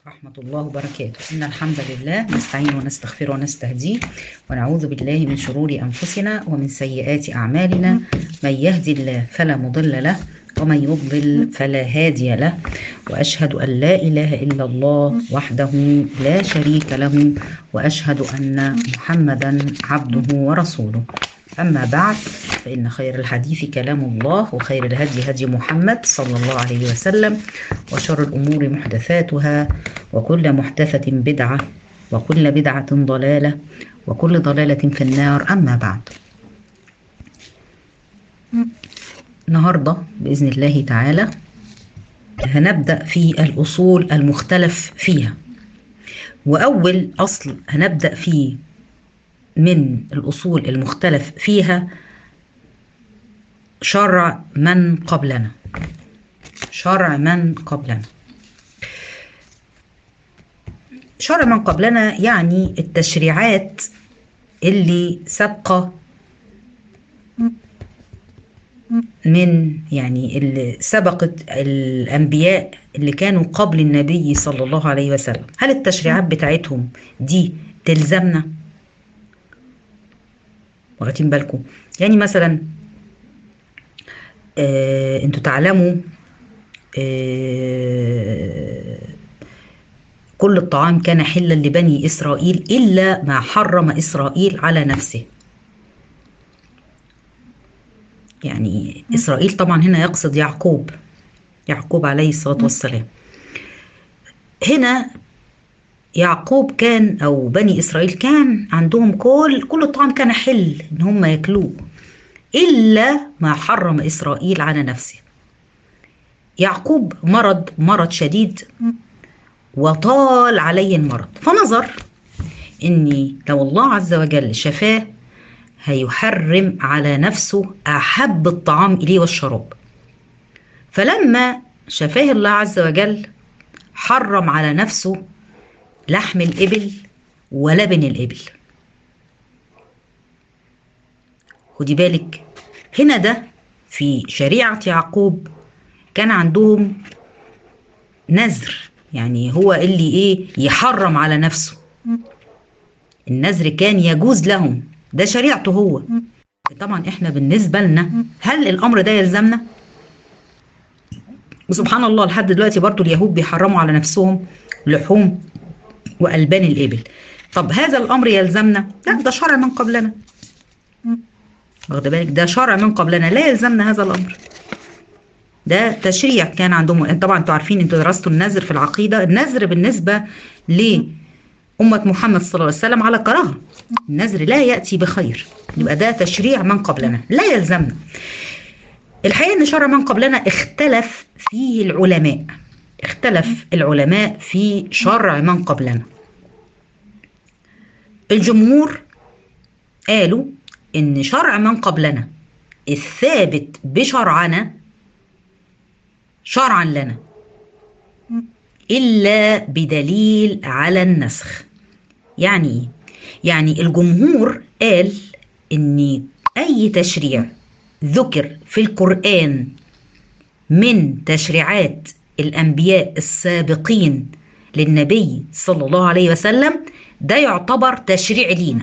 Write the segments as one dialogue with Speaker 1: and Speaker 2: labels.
Speaker 1: ورحمة الله وبركاته. إن الحمد لله نستعين ونستغفر ونستهديه ونعوذ بالله من شرور أنفسنا ومن سيئات أعمالنا. من يهدي الله فلا مضل له ومن يضلل فلا هادي له، وأشهد أن لا إله إلا الله وحده لا شريك له، وأشهد أن محمدا عبده ورسوله. أما بعد، فإن خير الحديث كلام الله، وخير الهدي هدي محمد صلى الله عليه وسلم، وشر الأمور محدثاتها، وكل محدثة بدعة، وكل بدعة ضلالة، وكل ضلالة في النار. أما بعد، النهاردة بإذن الله تعالى هنبدأ في الأصول المختلف فيها. وأول أصل هنبدأ فيه من الأصول المختلف فيها شرع من قبلنا. شرع من قبلنا. شرع من قبلنا يعني التشريعات اللي سابقة اللي سبقت الأنبياء اللي كانوا قبل النبي صلى الله عليه وسلم. هل التشريعات بتاعتهم دي تلزمنا؟ واخدين بالكم؟ يعني مثلا انتوا تعلموا كل الطعام كان حلا لبني إسرائيل إلا ما حرم إسرائيل على نفسه. يعني إسرائيل طبعا هنا يقصد يعقوب عليه الصلاة والسلام. هنا يعقوب كان أو بني إسرائيل كان عندهم كل الطعام كان حل إن هم ياكلوه إلا ما حرم إسرائيل على نفسه. يعقوب مرض شديد وطال عليه المرض، فنظر إني لو الله عز وجل شفاه هيحرم على نفسه أحب الطعام إليه والشراب. فلما شفاه الله عز وجل حرم على نفسه لحم الإبل ولبن الإبل. خدي بالك هنا ده في شريعة يعقوب كان عندهم نذر، يعني هو اللي يحرم على نفسه. النذر كان يجوز لهم، ده شريعته هو. طبعا احنا بالنسبة لنا هل الامر ده يلزمنا؟ وسبحان الله لحد دلوقتي برضو اليهود بيحرموا على نفسهم لحوم وألبان الإبل. طب هذا الامر يلزمنا؟ لا، ده شرع من قبلنا. واخد بالك؟ ده شرع من قبلنا، لا يلزمنا هذا الامر. ده تشريع كان عندهم. طبعا انتوا عارفين، انتوا درستوا النذر في العقيدة. النذر بالنسبة لأمة محمد صلى الله عليه وسلم على كراهة. النذر لا يأتي بخير، يبقى ده تشريع من قبلنا لا يلزمنا. الحقيقة ان شرع من قبلنا اختلف فيه العلماء. اختلف العلماء في شرع من قبلنا. الجمهور قالوا ان شرع من قبلنا الثابت بشرعنا شرعا لنا إلا بدليل على النسخ. يعني إيه؟ يعني الجمهور قال إن أي تشريع ذكر في القرآن من تشريعات الأنبياء السابقين للنبي صلى الله عليه وسلم ده يعتبر تشريع لينا،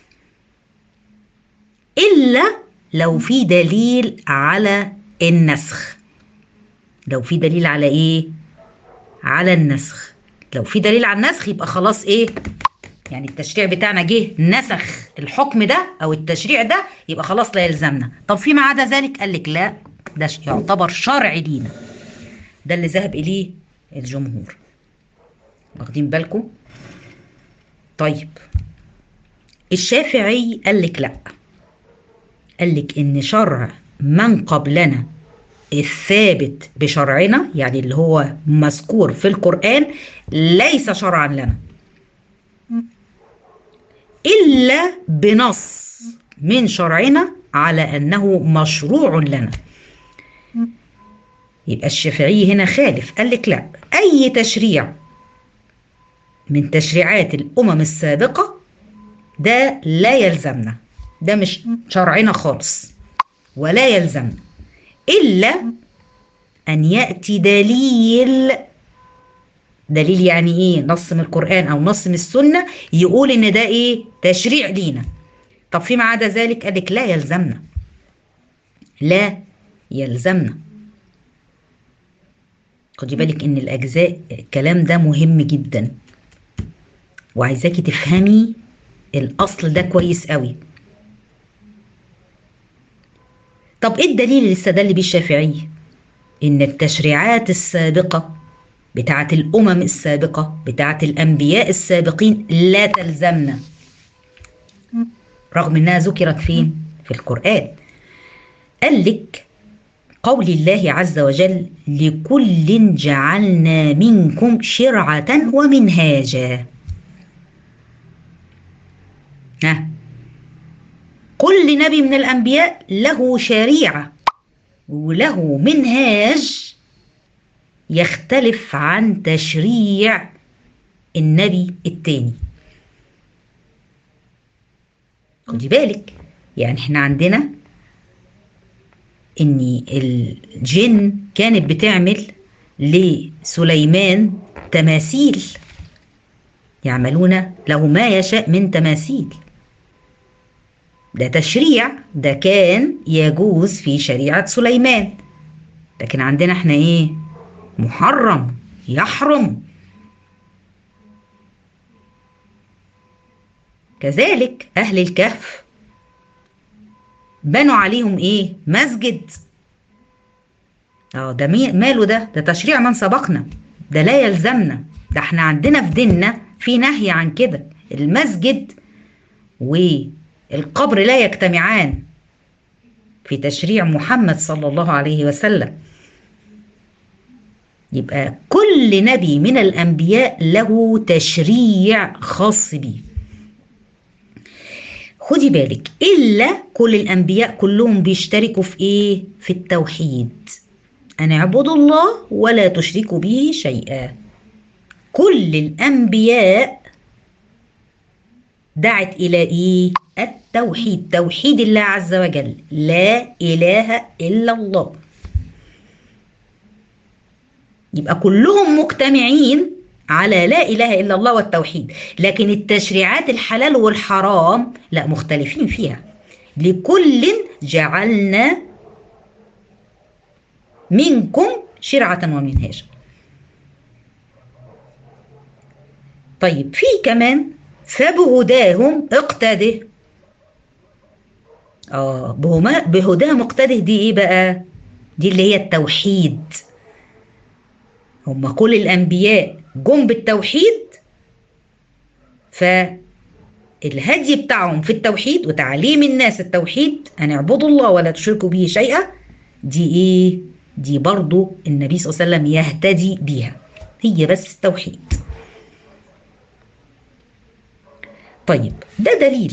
Speaker 1: إلا لو في دليل على النسخ. لو في دليل على ايه؟ على النسخ. لو في دليل على النسخ يبقى خلاص يعني التشريع بتاعنا جه نسخ الحكم ده او التشريع ده، يبقى خلاص لا يلزمنا. طب فيما عدا ذلك قال لك لا، ده يعتبر شرع لينا. ده اللي ذهب اليه الجمهور. واخدين بالكم؟ طيب الشافعي قال لك لا، قال لك ان شرع من قبلنا الثابت بشرعنا، يعني اللي هو مذكور في القرآن، ليس شرعا لنا إلا بنص من شرعنا على أنه مشروع لنا. يبقى الشافعي هنا خالف، قال لك لا، أي تشريع من تشريعات الأمم السابقة ده لا يلزمنا، ده مش شرعنا خالص ولا يلزمنا إلا أن يأتي دليل دليل يعني ايه؟ نص من القرآن او نص من السنة يقول ان ده ايه؟ تشريع لينا. طب فيما عدا ذلك قال لك لا يلزمنا، لا يلزمنا. خدي بالك ان الاجزاء الكلام ده مهم جدا، وعايزاكي تفهمي الاصل ده كويس قوي. طب ايه الدليل اللي استدل بيه الشافعي؟ ان التشريعات السابقة بتاعت الامم السابقة بتاعت الانبياء السابقين لا تلزمنا، رغم انها ذكرت فين؟ في القرآن. قال لك قول الله عز وجل لكل جعلنا منكم شرعة ومنهاجا. ها، كل نبي من الأنبياء له شريعة وله منهاج يختلف عن تشريع النبي التاني. خدي بالك، يعني احنا عندنا ان الجن كانت بتعمل لسليمان تماثيل، يعملون له ما يشاء من تماثيل. ده تشريع، ده كان يجوز في شريعة سليمان، لكن عندنا احنا ايه؟ محرم، يحرم. كذلك اهل الكهف بنوا عليهم ايه؟ مسجد. ده ماله؟ ده تشريع من سبقنا، ده لا يلزمنا. ده احنا عندنا في ديننا في نهي عن كده. المسجد والقبر لا يجتمعان في تشريع محمد صلى الله عليه وسلم. يبقى كل نبي من الأنبياء له تشريع خاص بيه. خدي بالك، إلا كل الأنبياء كلهم بيشتركوا في إيه؟ في التوحيد، أن اعبدوا الله ولا تشركوا به شيئا. كل الأنبياء دعت إلى إيه؟ التوحيد، توحيد الله عز وجل، لا إله إلا الله. يبقى كلهم مجتمعين على لا إله إلا الله والتوحيد، لكن التشريعات الحلال والحرام لا، مختلفين فيها. لكل جعلنا منكم شرعة ومنهاجا. طيب في كمان فبهداهم اقتده. بهداهم اقتده دي ايه بقى؟ دي اللي هي التوحيد. هم كل الأنبياء جم بالتوحيد، فالهدي بتاعهم في التوحيد وتعليم الناس التوحيد، أن اعبدوا الله ولا تشركوا به شيئا. دي إيه؟ دي برضو النبي صلى الله عليه وسلم يهتدي بيها، هي بس التوحيد. طيب ده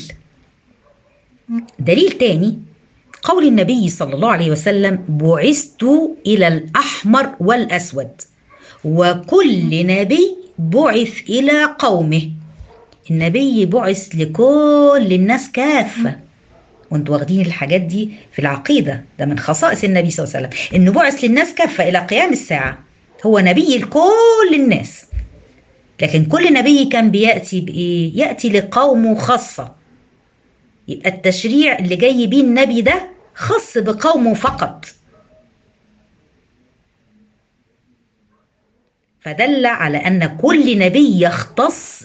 Speaker 1: دليل تاني قول النبي صلى الله عليه وسلم بعثت إلى الأحمر والأسود، وكل نبي بعث إلى قومه. النبي بعث لكل الناس كافة، وانتوا واخدين الحاجات دي في العقيدة، ده من خصائص النبي صلى الله عليه وسلم انه بعث للناس كافة إلى قيام الساعة، هو نبي لكل الناس. لكن كل نبي كان بيأتي بإيه؟ يأتي لقومه خاصة. يبقى التشريع اللي جاي بيه النبي ده خاص بقومه فقط، فدل على أن كل نبي يختص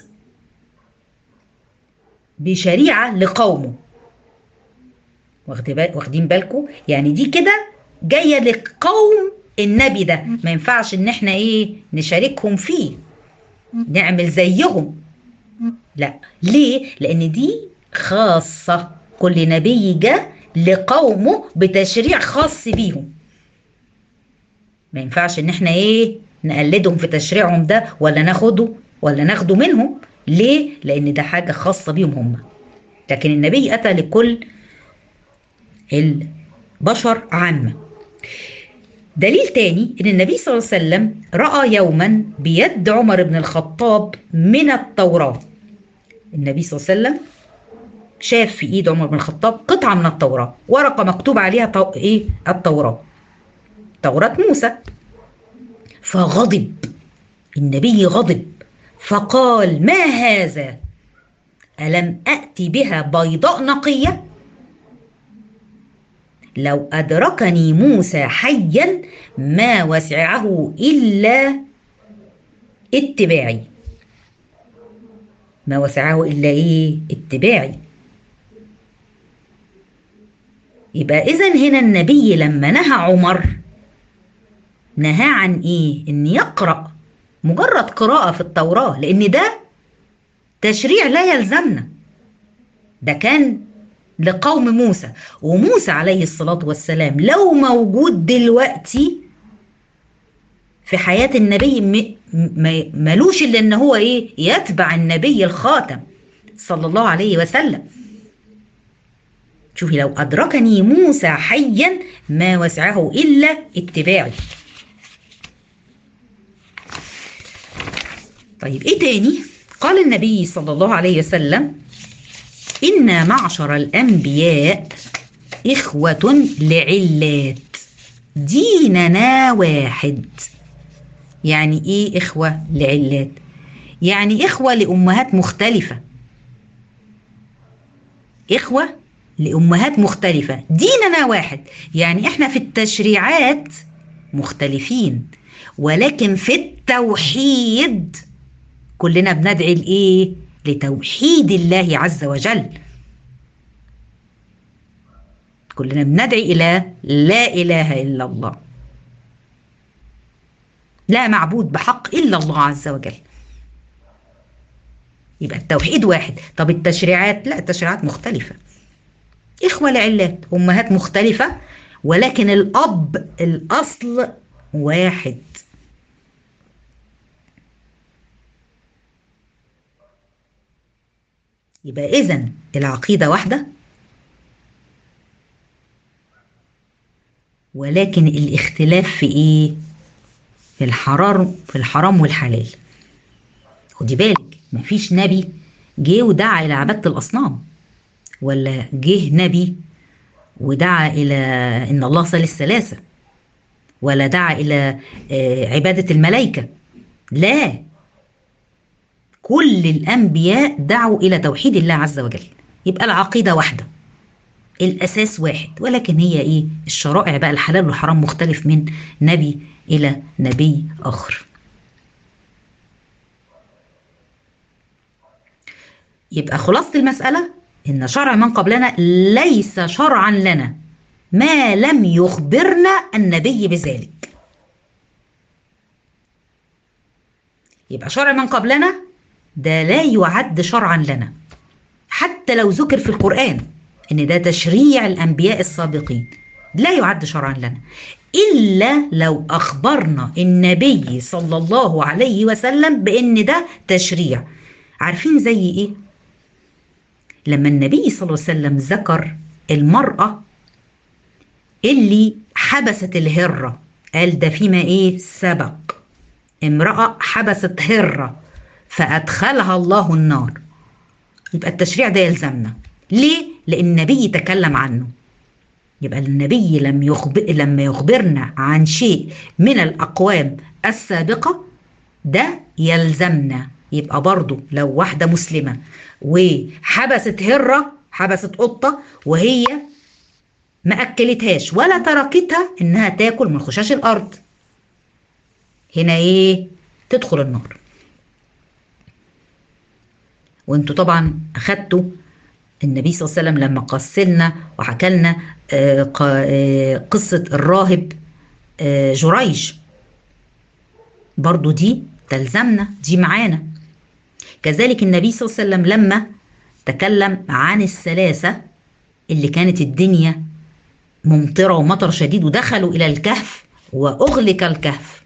Speaker 1: بشريعة لقومه. واخدين بالكم؟ يعني دي كده جاية لقوم النبي ده، ما ينفعش ان احنا ايه؟ نشاركهم فيه، نعمل زيهم، لا. ليه؟ لان دي خاصة، كل نبي جاء لقومه بتشريع خاص بيهم، ما ينفعش ان احنا ايه؟ نقلدهم في تشريعهم ده، ولا ناخده منهم. ليه؟ لان ده حاجة خاصة بيهم هم، لكن النبي اتى لكل البشر عامة. دليل تاني ان النبي صلى الله عليه وسلم رأى يوما بيد عمر بن الخطاب من التوراة. النبي صلى الله عليه وسلم شاف في ايد عمر بن الخطاب قطعة من التوراة، ورقة مكتوب عليها التوراة، توراة موسى. فغضب، النبي غضب فقال: ما هذا؟ ألم أأتي بها بيضاء نقية؟ لو أدركني موسى حيا ما وسعه إلا اتباعي. ما وسعه إلا إيه؟ اتباعي. يبقى إذن هنا النبي لما نهى عمر نهى عن إيه؟ إن يقرأ مجرد قراءة في التوراة، لأن ده تشريع لا يلزمنا، ده كان لقوم موسى. وموسى عليه الصلاة والسلام لو موجود دلوقتي في حياة النبي ملوش إلا إن هو إيه؟ يتبع النبي الخاتم صلى الله عليه وسلم. شوفي: لو أدركني موسى حيا ما وسعه إلا اتباعي. طيب إيه تاني؟ قال النبي صلى الله عليه وسلم: إنا معشر الأنبياء إخوة لعلات ديننا واحد. يعني إيه إخوة لعلات؟ يعني إخوة لأمهات مختلفة، إخوة لأمهات مختلفة، ديننا واحد. يعني إحنا في التشريعات مختلفين، ولكن في التوحيد كلنا بندعي لإيه؟ لتوحيد الله عز وجل. كلنا بندعي إلى لا إله إلا الله، لا معبود بحق إلا الله عز وجل. يبقى التوحيد واحد. طب التشريعات؟ لا، التشريعات مختلفة. إخوة لعلات، أمهات مختلفة، ولكن الأب الأصل واحد. يبقى إذن العقيدة واحدة، ولكن الاختلاف في إيه؟ في الحرام والحلال. خدي بالك، مفيش نبي جه ودعا إلى عبادة الأصنام، ولا جه نبي ودعا إلى إن الله ثالث ثلاثة، ولا دعا إلى عبادة الملائكة. لا، كل الأنبياء دعوا إلى توحيد الله عز وجل. يبقى العقيدة واحدة، الأساس واحد، ولكن هي إيه؟ الشرائع بقى، الحلال والحرام مختلف من نبي إلى نبي آخر. يبقى خلاصة المسألة إن شرع من قبلنا ليس شرعا لنا ما لم يخبرنا النبي بذلك. يبقى شرع من قبلنا ده لا يعد شرعا لنا، حتى لو ذكر في القرآن إن ده تشريع الأنبياء السابقين، لا يعد شرعا لنا إلا لو أخبرنا النبي صلى الله عليه وسلم بإن ده تشريع. عارفين زي إيه؟ لما النبي صلى الله عليه وسلم ذكر المرأة اللي حبست الهرة، قال ده فيما إيه؟ سبق امرأة حبست هرة فأدخلها الله النار. يبقى التشريع ده يلزمنا. ليه؟ لأن النبي تكلم عنه. يبقى النبي لما يخبرنا عن شيء من الأقوام السابقة ده يلزمنا. يبقى برضو لو واحدة مسلمة وحبست هرة، حبست قطة وهي ما أكلتهاش ولا تركتها إنها تاكل من خشاش الأرض، هنا إيه؟ تدخل النار. وانتوا طبعا أخدتوا النبي صلى الله عليه وسلم لما قصلنا وحكى لنا قصة الراهب جريج، برضو دي تلزمنا، دي معانا. كذلك النبي صلى الله عليه وسلم لما تكلم عن الثلاثة اللي كانت الدنيا ممطرة ومطر شديد ودخلوا إلى الكهف وأغلق الكهف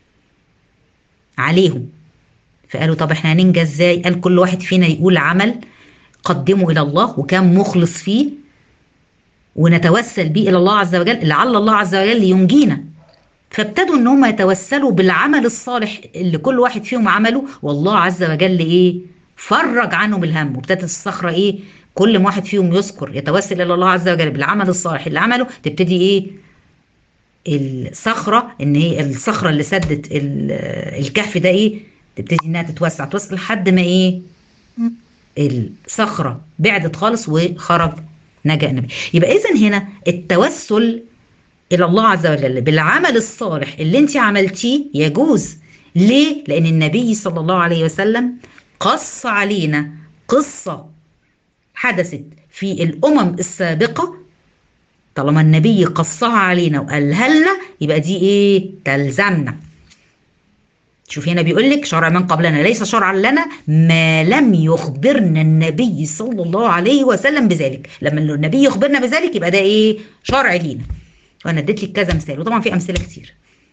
Speaker 1: عليهم، فقالوا طب احنا هننجى ازاي؟ قال كل واحد فينا يقول عمل قدمه إلى الله وكان مخلص فيه ونتوسل به إلى الله عز وجل لعل الله عز وجل ينجينا. فابتدوا ان هم يتوسلوا بالعمل الصالح اللي كل واحد فيهم عمله، والله عز وجل ايه؟ فرج عنهم الهم. وابتدت الصخرة ايه؟ كل ما واحد فيهم يذكر يتوسل الى الله عز وجل بالعمل الصالح اللي عمله، تبتدي ايه؟ الصخرة، ان هي الصخرة اللي سدت الكهف ده ايه، تبتدي انها تتوسع توسع لحد ما ايه، الصخرة بعدت خالص وخرج نجا النبي. يبقى اذا هنا التوسل الى الله عز وجل بالعمل الصالح اللي انت عملتيه يجوز. ليه؟ لان النبي صلى الله عليه وسلم قص علينا قصة حدثت في الامم السابقة. طالما النبي قصها علينا وقالها لنا يبقى دي ايه، تلزمنا. شوف هنا بيقول لك شرع من قبلنا ليس شرعا لنا ما لم يخبرنا النبي صلى الله عليه وسلم بذلك. لما النبي يخبرنا بذلك يبقى ده ايه، شرع لينا. وانا اديت لك كذا مثال، وطبعا في امثله كتير.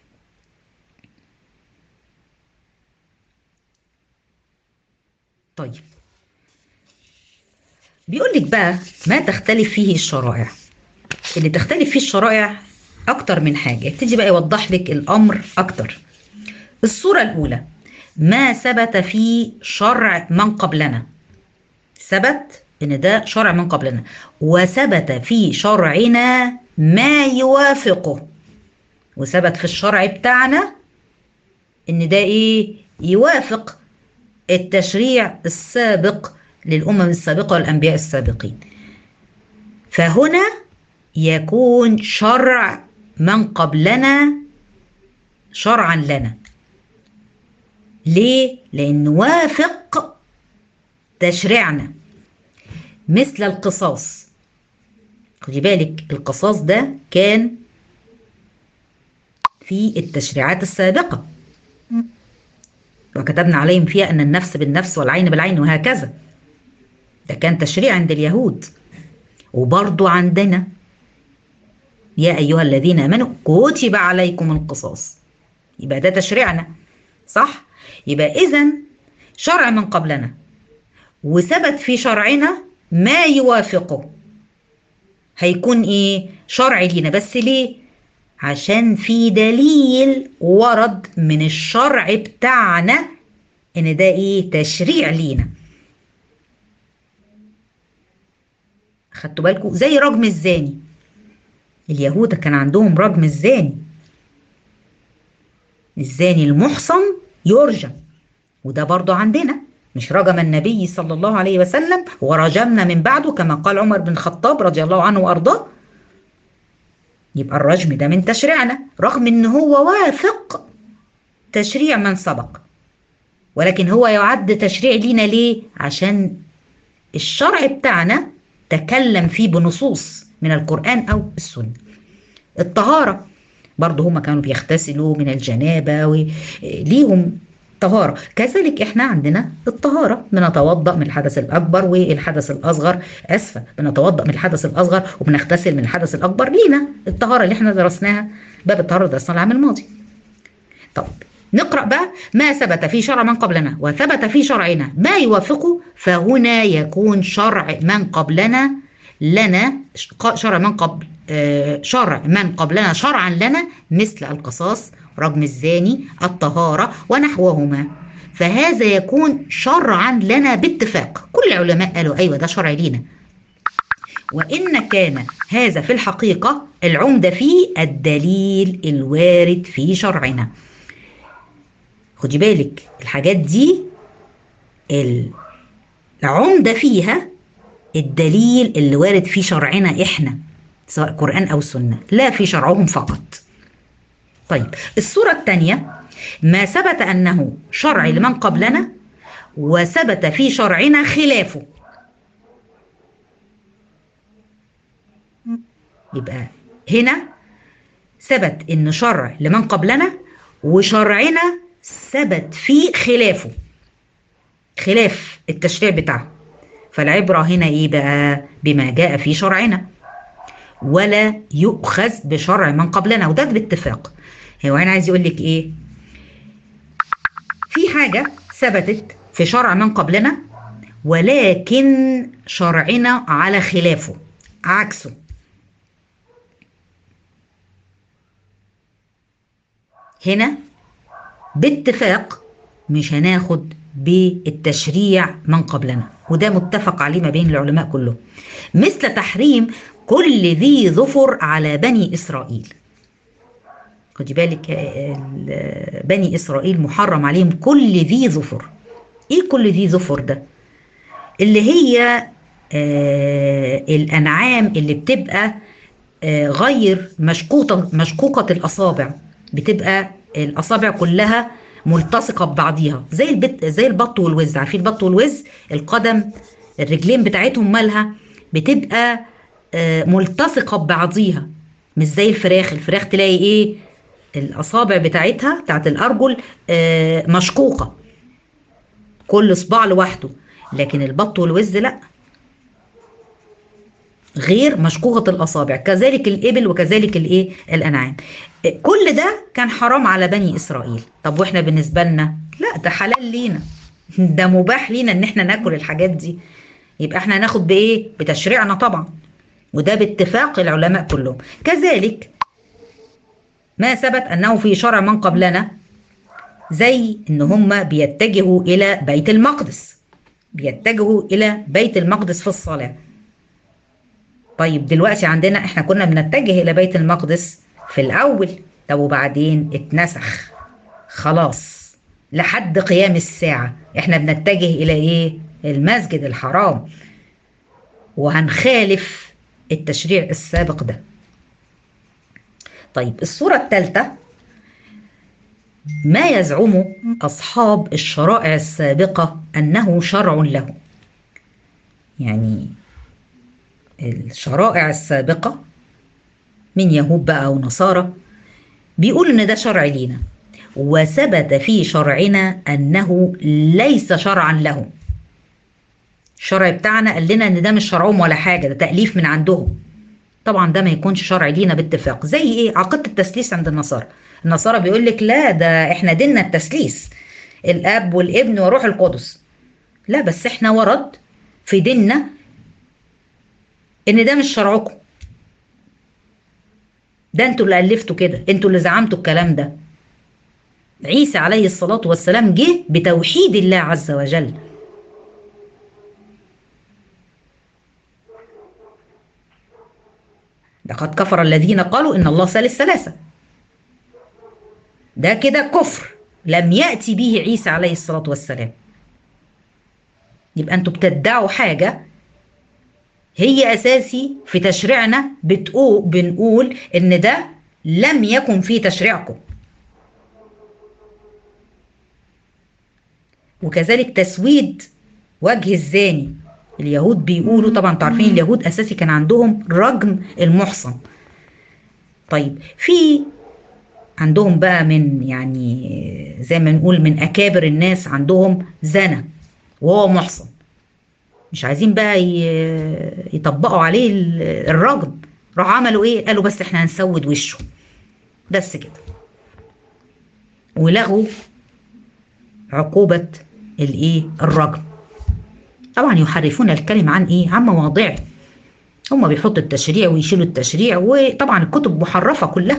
Speaker 1: طيب بيقول لك بقى ما تختلف فيه الشرائع. اللي تختلف فيه الشرائع اكتر من حاجه، يبتدي بقى يوضح لك الامر اكتر. الصوره الاولى ما ثبت في شرع من قبلنا، ثبت ان ده شرع من قبلنا، وثبت في شرعنا ما يوافقه. وثبت في الشرع بتاعنا ان ده ايه، يوافق التشريع السابق للامم السابقه والانبياء السابقين. فهنا يكون شرع من قبلنا شرعا لنا. ليه؟ لأنه وافق تشريعنا. مثل القصاص، خدي بالك القصاص ده كان في التشريعات السابقة، وكتبنا عليهم فيها أن النفس بالنفس والعين بالعين وهكذا. ده كان تشريع عند اليهود، وبرضو عندنا يا أيها الذين آمنوا كتب عليكم القصاص. يبقى ده تشريعنا، صح؟ يبقى إذن شرع من قبلنا وثبت في شرعنا ما يوافقه، هيكون إيه؟ شرع لينا. بس ليه؟ عشان في دليل ورد من الشرع بتاعنا إن ده إيه؟ تشريع لينا. خدتوا بالكم؟ زي رجم الزاني، اليهود كان عندهم رجم الزاني، الزاني المحصن يرجم، وده برضو عندنا. مش رجم النبي صلى الله عليه وسلم ورجمنا من بعده كما قال عمر بن الخطاب رضي الله عنه وأرضاه؟ يبقى الرجم ده من تشريعنا رغم ان هو وافق تشريع من سبق، ولكن هو يعد تشريع لينا. ليه؟ عشان الشرع بتاعنا تكلم فيه بنصوص من القرآن أو السنة. الطهارة برضه هما كانوا بيغتسلوا من الجنابة وليهم طهارة، كذلك احنا عندنا الطهارة، بنتوضأ من الحدث الأكبر والحدث الأصغر، أسفة بنتوضأ من الحدث الأصغر وبنغتسل من الحدث الأكبر. لينا الطهارة اللي احنا درسناها، باب الطهارة درسناه العام الماضي. طب نقرأ بقى ما ثبت في شرع من قبلنا وثبت في شرعنا ما يوافقه، فهنا يكون شرع من قبلنا لنا شرع من قبل شرع من قبلنا شرعا لنا، مثل القصاص، رجم الزاني، الطهارة ونحوهما. فهذا يكون شرعا لنا باتفاق. كل العلماء قالوا أيوة ده شرع لينا. وإن كان هذا في الحقيقة العمدة فيه الدليل الوارد في شرعنا. خدي بالك الحاجات دي العمدة فيها الدليل اللي وارد في شرعنا احنا، سواء قرآن أو سنة، لا في شرعهم فقط. طيب الصورة الثانية ما ثبت أنه شرع لمن قبلنا وثبت في شرعنا خلافه. يبقى هنا ثبت أن شرع لمن قبلنا وشرعنا ثبت فيه خلافه، خلاف التشريع بتاعه. فالعبرة هنا ايه بقى؟ بما جاء في شرعنا، ولا يؤخذ بشرع من قبلنا، وده باتفاق. هو انا عايز يقول لك ايه؟ في حاجة ثبتت في شرع من قبلنا ولكن شرعنا على خلافه، عكسه. هنا باتفاق مش هناخد بالتشريع من قبلنا، وده متفق عليه ما بين العلماء كلهم. مثل تحريم كل ذي ظفر على بني إسرائيل. خدي بالك بني إسرائيل محرم عليهم كل ذي ظفر. إيه كل ذي ظفر ده؟ اللي هي الأنعام اللي بتبقى غير مشقوقة الأصابع، بتبقى الأصابع كلها ملتصقة ببعضيها، زي البط والوز. عارفين البط والوز؟ القدم، الرجلين بتاعتهم مالها بتبقى ملتصقة ببعضيها، مش زي الفراخ. الفراخ تلاقي ايه؟ الأصابع بتاعتها بتاعت الأرجل مشقوقة، كل صباع لوحده. لكن البط والوز لا، غير مشقوقة الأصابع، كذلك الإبل وكذلك الإيه؟ الأنعام. كل ده كان حرام على بني إسرائيل. طب وإحنا بالنسبة لنا لا، ده حلال لينا، ده مباح لينا إن إحنا ناكل الحاجات دي. يبقى إحنا هناخد بإيه؟ بتشريعنا طبعا، وده باتفاق العلماء كلهم. كذلك ما ثبت أنه في شرع من قبلنا، زي إن هم بيتجهوا إلى بيت المقدس، بيتجهوا إلى بيت المقدس في الصلاة. طيب دلوقتي عندنا احنا كنا بنتجه الى بيت المقدس في الاول، طب وبعدين اتنسخ خلاص، لحد قيام الساعة احنا بنتجه الى ايه؟ المسجد الحرام، وهنخالف التشريع السابق ده. طيب الصورة الثالثة، ما يزعم اصحاب الشرائع السابقة انه شرع له. يعني الشرائع السابقة من يهود بقى ونصارى بيقول ان ده شرع لينا، وثبت في شرعنا انه ليس شرعا لهم. الشرع بتاعنا قال لنا ان ده مش شرعهم ولا حاجه، ده تأليف من عندهم. طبعا ده ما يكونش شرع لينا باتفاق. زي ايه؟ عقيده التثليث عند النصارى. النصارى بيقول لك لا، ده احنا ديننا التثليث، الاب والابن وروح القدس. لا، بس احنا ورد في ديننا ان ده مش شرعكم، ده انتوا اللي الفتوا كده، انتوا اللي زعمتوا الكلام ده. عيسى عليه الصلاة والسلام جه بتوحيد الله عز وجل. لقد كفر الذين قالوا إن الله ثالث ثلاثة، ده كده كفر لم يأتي به عيسى عليه الصلاة والسلام. يبقى أنتوا بتدعوا حاجة هي أساسي في تشريعنا، بنقول إن ده لم يكن في تشريعكم. وكذلك تسويد وجه الزاني، اليهود بيقولوا، طبعا تعرفين اليهود أساسي كان عندهم رجم المحصن. طيب في عندهم بقى من يعني زي ما نقول من أكابر الناس عندهم زنا وهو محصن، مش عايزين بقى يطبقوا عليه الرجم، راح عملوا ايه؟ قالوا بس احنا هنسود وشه بس كده، ولغوا عقوبة الايه؟ الرجم. طبعا يحرفون الكلمة عن ايه؟ عن مواضعه. هم بيحطوا التشريع ويشيلوا التشريع، وطبعا الكتب محرفة كلها.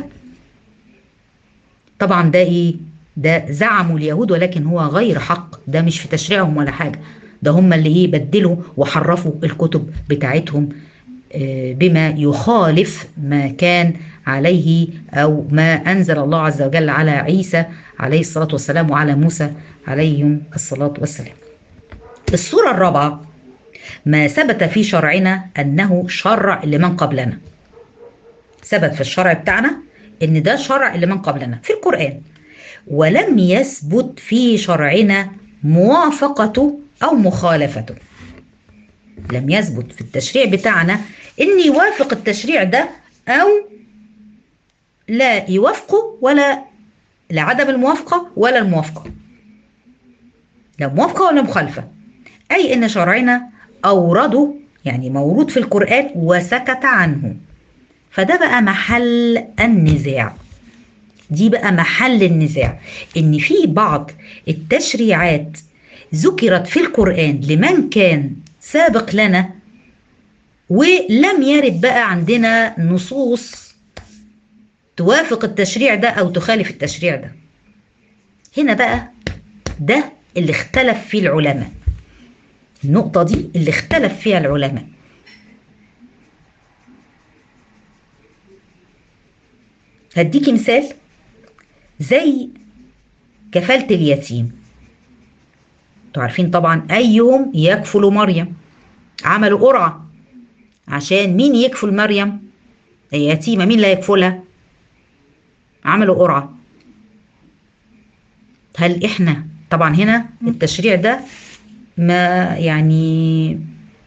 Speaker 1: طبعا ده ايه؟ ده زعموا اليهود، ولكن هو غير حق، ده مش في تشريعهم ولا حاجة، ده هم اللي ايه؟ بدلوا وحرفوا الكتب بتاعتهم بما يخالف ما كان عليه او ما انزل الله عز وجل على عيسى عليه الصلاة والسلام وعلى موسى عليهم الصلاة والسلام. الصورة الرابعة، ما ثبت في شرعنا انه شرع لمن قبلنا. ثبت في الشرع بتاعنا ان ده شرع لمن قبلنا في القرآن، ولم يثبت في شرعنا موافقته او مخالفته. لم يثبت في التشريع بتاعنا ان يوافق التشريع ده او لا يوافقه، ولا لعدم الموافقة ولا الموافقة، لا موافقة ولا مخالفة. اي ان شرعنا اورده، يعني مورود في القرآن وسكت عنه، فده بقى محل النزاع. دي بقى محل النزاع، ان في بعض التشريعات ذكرت في القرآن لمن كان سابق لنا، ولم يرد بقى عندنا نصوص توافق التشريع ده او تخالف التشريع ده. هنا بقى ده اللي اختلف فيه العلماء، النقطة دي اللي اختلف فيها العلماء. هديكي مثال زي كفالة اليتيم. انتوا عارفين طبعا أيهم يكفل مريم، عملوا قرعة عشان مين يكفل مريم؟ يتيمة، مين اللي هيكفلها؟ عملوا قرعة. هل احنا طبعا هنا التشريع ده ما يعني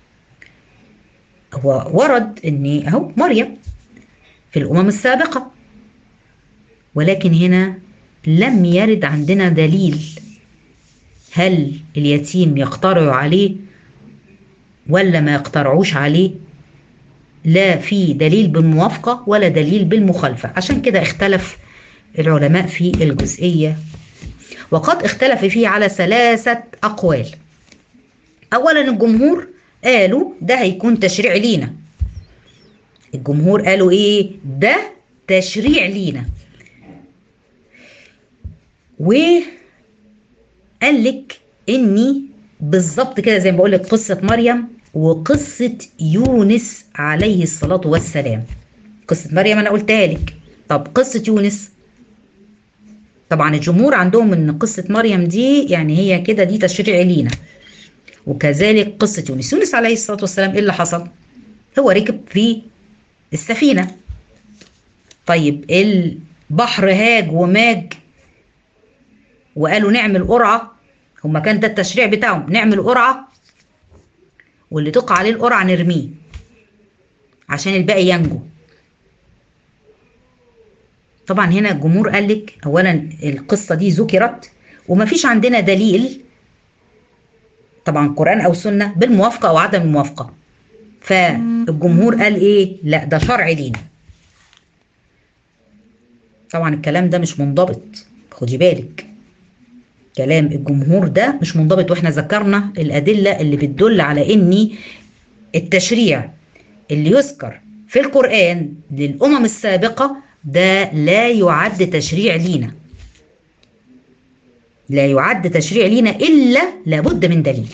Speaker 1: هو ورد ان اهو مريم في الامم السابقة، ولكن هنا لم يرد عندنا دليل هل اليتيم يقترع عليه ولا ما يقترعوش عليه. لا في دليل بالموافقة ولا دليل بالمخالفة، عشان كده اختلف العلماء في الجزئية، وقد اختلف فيه على 3 أقوال. أولا الجمهور قالوا ده هيكون تشريع لينا. الجمهور قالوا إيه؟ ده تشريع لينا. وقال لك إني بالظبط كده زي ما بقول لك قصة مريم وقصة يونس عليه الصلاة والسلام. قصة مريم أنا قلتها لك، طب قصة يونس؟ طبعا الجمهور عندهم ان قصة مريم دي يعني هي كده دي تشريع لينا، وكذلك قصة يونس. يونس عليه الصلاة والسلام ايه اللي حصل؟ هو ركب في السفينة، طيب البحر هاج وماج وقالوا نعمل قرعة، هما كان ده التشريع بتاعهم، نعمل قرعة واللي تقع عليه القرعة نرميه عشان الباقي ينجو. طبعا هنا الجمهور قال لك اولا القصة دي ذكرت ومفيش عندنا دليل طبعا قرآن او سنة بالموافقة او عدم الموافقة، فالجمهور قال ايه؟ لا ده شرع لينا. طبعا الكلام ده مش منضبط، خدي بالك كلام الجمهور ده مش منضبط، واحنا ذكرنا الأدلة اللي بتدل على ان التشريع اللي يذكر في القرآن للأمم السابقة ده لا يعد تشريع لينا، لا يعد تشريع لينا إلا لابد من دليل.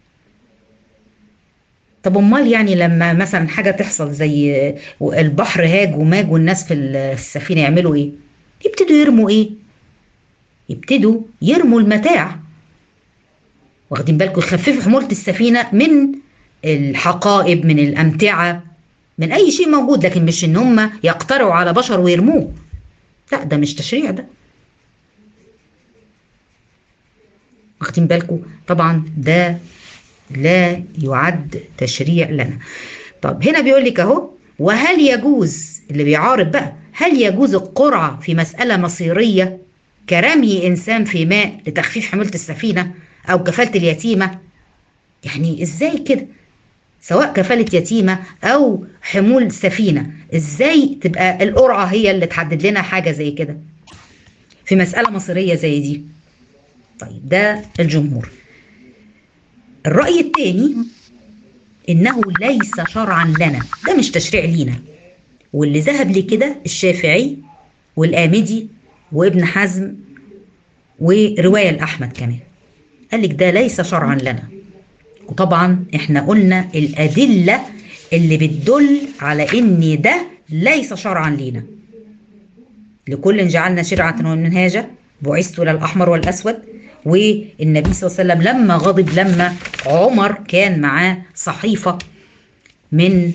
Speaker 1: طب امال يعني لما مثلا حاجه تحصل زي البحر هاج وماج والناس في السفينه يعملوا ايه؟ يبتدوا يرموا ايه؟ يبتدوا يرموا المتاع، واخدين بالكم، يخففوا حمولة السفينه من الحقائب من الامتعه من اي شيء موجود، لكن مش ان هم يقترعوا على بشر ويرموه. لا ده مش تشريع ده، واخدين بالكم. طبعا ده لا يعد تشريع لنا. طب هنا بيقول لك اهو، وهل يجوز اللي بيعارض بقى، هل يجوز القرعة في مسألة مصيرية كرمي إنسان في ماء لتخفيف حمولة السفينة أو كفالة اليتيمة؟ يعني إزاي كده؟ سواء كفالة يتيمة أو حمول سفينة، إزاي تبقى القرعة هي اللي تحدد لنا حاجة زي كده في مسألة مصيرية زي دي؟ طيب ده الجمهور. الرأي الثاني إنه ليس شرعا لنا، ده مش تشريع لينا، واللي ذهب لكده الشافعي والآمدي وابن حزم ورواية الأحمد كمان، قال لك ده ليس شرعا لنا. وطبعا احنا قلنا الأدلة اللي بتدل على إن ده ليس شرعا لينا. لكل جعلنا شرعة ومنهاجا بعثت إلى الأحمر والأسود. والنبي صلى الله عليه وسلم لما غضب، لما عمر كان معاه صحيفة من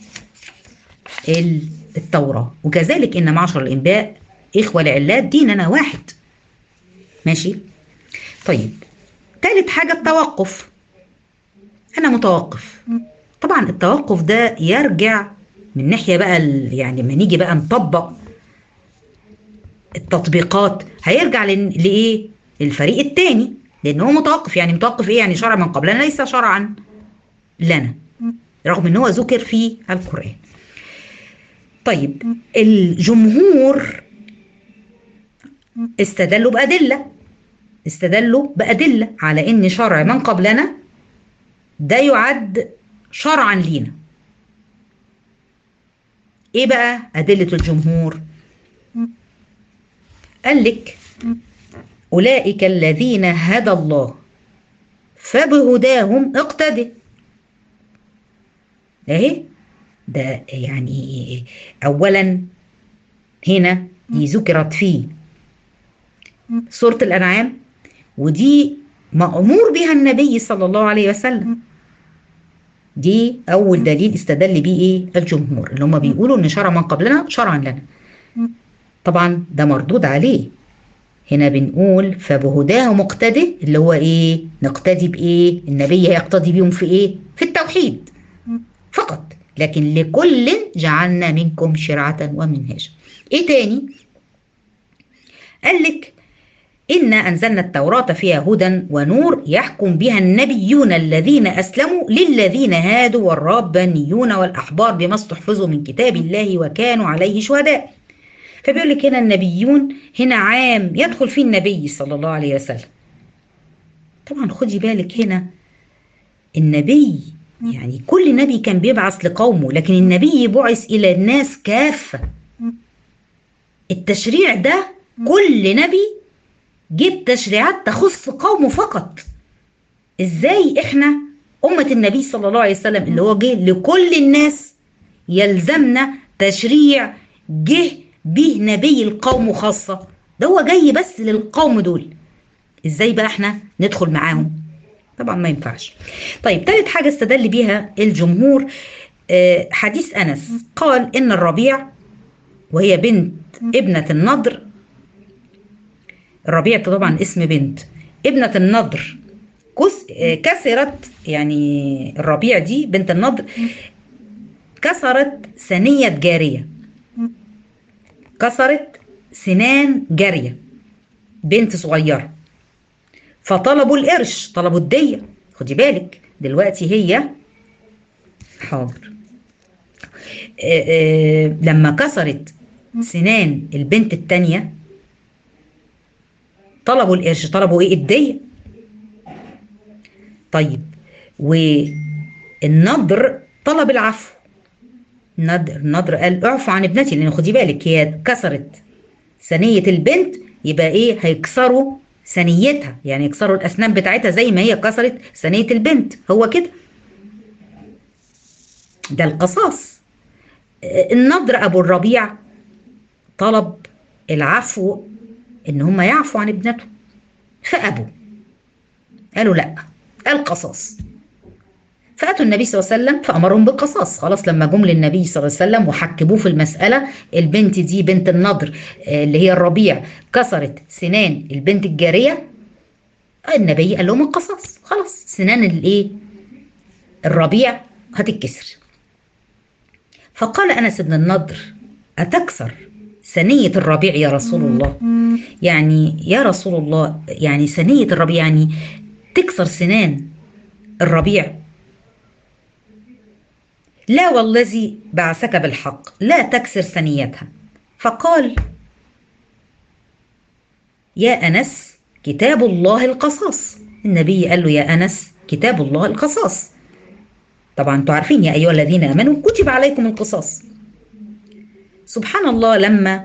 Speaker 1: التوراة، وكذلك إن معشر الإنباء إخوة لعلات ديننا واحد. ماشي. طيب ثالث حاجة التوقف، أنا متوقف. طبعا التوقف ده يرجع من ناحية بقى يعني لما نيجي بقى نطبق التطبيقات هيرجع لإيه؟ للفريق الثاني، لأن هو متوقف. يعني متوقف إيه؟ يعني شرع من قبلنا ليس شرعا لنا، رغم إن هو ذكر في القرآن. طيب الجمهور استدلوا بأدلة على إن شرع من قبلنا ده يعد شرعا لينا. إيه بقى أدلة الجمهور؟ قال لك أولئك الذين هدى الله فبهداهم اقتدي. اهي ده يعني اولا هنا دي ذكرت فيه سورة الأنعام، ودي مأمور بها النبي صلى الله عليه وسلم. دي أول دليل استدل بيه إيه الجمهور، اللي هم بيقولوا إن شرع من قبلنا شرعا لنا. طبعا ده مردود عليه. هنا بنقول فبهداه مقتدي، اللي هو إيه؟ نقتدي بإيه؟ النبي هيقتدي بيهم في إيه؟ في التوحيد فقط، لكن لكل جعلنا منكم شرعة ومنهاجا. إيه تاني؟ قال لك إنا أنزلنا التوراة فيها هدى ونور يحكم بها النبيون الذين أسلموا للذين هادوا والربانيون والأحبار بما استحفظوا من كتاب الله وكانوا عليه شهداء. فبيقول لك هنا النبيون هنا عام يدخل فيه النبي صلى الله عليه وسلم. طبعا خدي بالك هنا النبي يعني كل نبي كان بيبعث لقومه، لكن النبي بعث إلى الناس كافة. التشريع ده كل نبي جيب تشريعات تخص قومه فقط. ازاي احنا أمة النبي صلى الله عليه وسلم اللي هو جه لكل الناس يلزمنا تشريع جه به نبي القوم خاصة؟ ده هو جاي بس للقوم دول، ازاي بقى احنا ندخل معاهم؟ طبعا ما ينفعش. طيب تالت حاجة استدل بيها الجمهور حديث أنس، قال إن الربيع وهي بنت ابنة النضر، الربيع طبعا اسم بنت، ابنة النضر كسرت، يعني الربيع دي بنت النضر كسرت ثنية جارية، كسرت سنان جارية بنت صغيرة، فطلبوا القرش، طلبوا الدية. خدي بالك دلوقتي هي حاضر لما كسرت سنان البنت التانية طلبوا القرش، طلبوا ايه؟ الدية. طيب والنضر طلب العفو، النضر قال اعفوا عن ابنتي، لان خدي بالك هي كسرت ثنية البنت، يبقى ايه؟ هيكسروا ثنيتها، يعني يكسروا الاسنان بتاعتها زي ما هي كسرت ثنية البنت، هو كده، ده القصاص. النضر ابو الربيع طلب العفو، ان هم يعفوا عن ابنته، فابوا، قالوا لا القصاص. فاتوا النبي صلى الله عليه وسلم فامرهم بالقصاص. خلاص لما جم للنبي صلى الله عليه وسلم وحكبوه في المساله، البنت دي بنت النضر اللي هي الربيع كسرت سنان البنت الجاريه، النبي قال لهم القصاص، خلاص سنان الايه؟ الربيع هتتكسر. فقال انس بن النضر اتكسر ثنيه الربيع يا رسول الله؟ يعني يا رسول الله يعني ثنيه الربيع يعني تكسر سنان الربيع؟ لا والذي بعثك بالحق لا تكسر ثنيتها. فقال يا أنس كتاب الله القصاص. النبي قال له يا أنس كتاب الله القصاص. طبعا انتوا عارفين يا أيها الذين آمنوا كتب عليكم القصاص. سبحان الله لما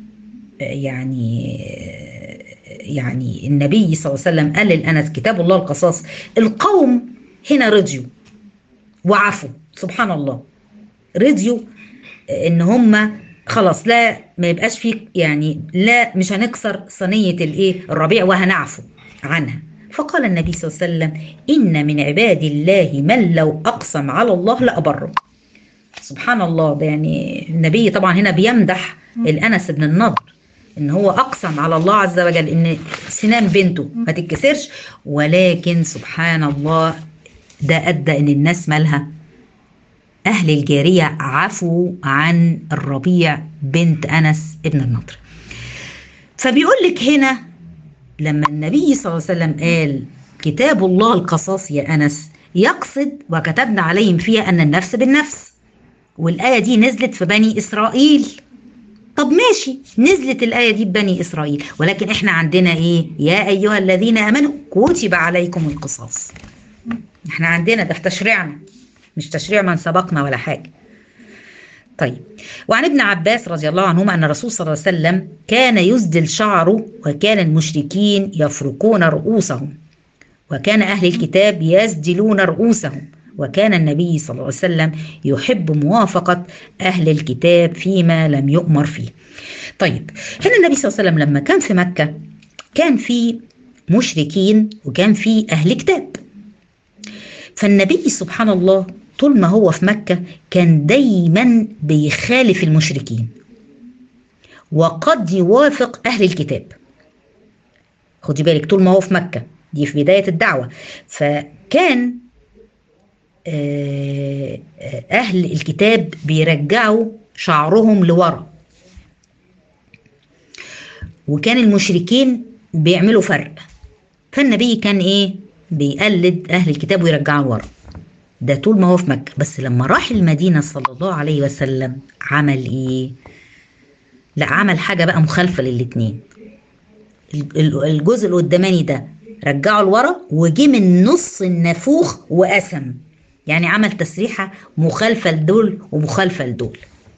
Speaker 1: يعني النبي صلى الله عليه وسلم قال للأنس كتاب الله القصاص، القوم هنا رضيوا وعفوا، سبحان الله، رضيوا ان هم خلاص لا ما يبقاش فيه، يعني لا مش هنكسر صينيه الايه؟ الربيع، وهنعفو عنها. فقال النبي صلى الله عليه وسلم ان من عباد الله من لو اقسم على الله لابره. سبحان الله، ده يعني النبي طبعا هنا بيمدح الانس بن النضر ان هو اقسم على الله عز وجل ان سنان بنته ما تتكسرش، ولكن سبحان الله ده ادى ان الناس مالها؟ أهل الجارية عفوا عن الربيع بنت أنس ابن النضر. فبيقول لك هنا لما النبي صلى الله عليه وسلم قال كتاب الله القصاص يا أنس، يقصد وكتبنا عليهم فيها أن النفس بالنفس، والآية دي نزلت في بني إسرائيل. طب ماشي، نزلت الآية دي ببني إسرائيل، ولكن إحنا عندنا إيه؟ يا أيها الذين آمنوا كتب عليكم القصاص. إحنا عندنا ده في تشريعنا، مش تشريع من سبقنا ولا حاجة. طيب وعن ابن عباس رضي الله عنهما أن الرسول صلى الله عليه وسلم كان يسدل شعره، وكان المشركين يفركون رؤوسهم، وكان أهل الكتاب يسدلون رؤوسهم، وكان النبي صلى الله عليه وسلم يحب موافقة أهل الكتاب فيما لم يؤمر فيه. طيب هنا النبي صلى الله عليه وسلم لما كان في مكة كان في مشركين وكان في أهل كتاب. فالنبي سبحان الله طول ما هو في مكة كان دايما بيخالف المشركين وقد يوافق أهل الكتاب. خدي بالك طول ما هو في مكة، دي في بداية الدعوة، فكان أهل الكتاب بيرجعوا شعرهم لورا، وكان المشركين بيعملوا فرق. فالنبي كان إيه؟ بيقلد أهل الكتاب ويرجعوا لورا. ده طول ما هو في مكة. بس لما راح المدينة صلى الله عليه وسلم عمل إيه؟ لا، عمل حاجة بقى مخالفة للاتنين. الجزء القداماني ده رجعه لورا، وجي من نص النافوخ وقسم، يعني عمل تسريحة مخالفة لدول ومخالفة لدول.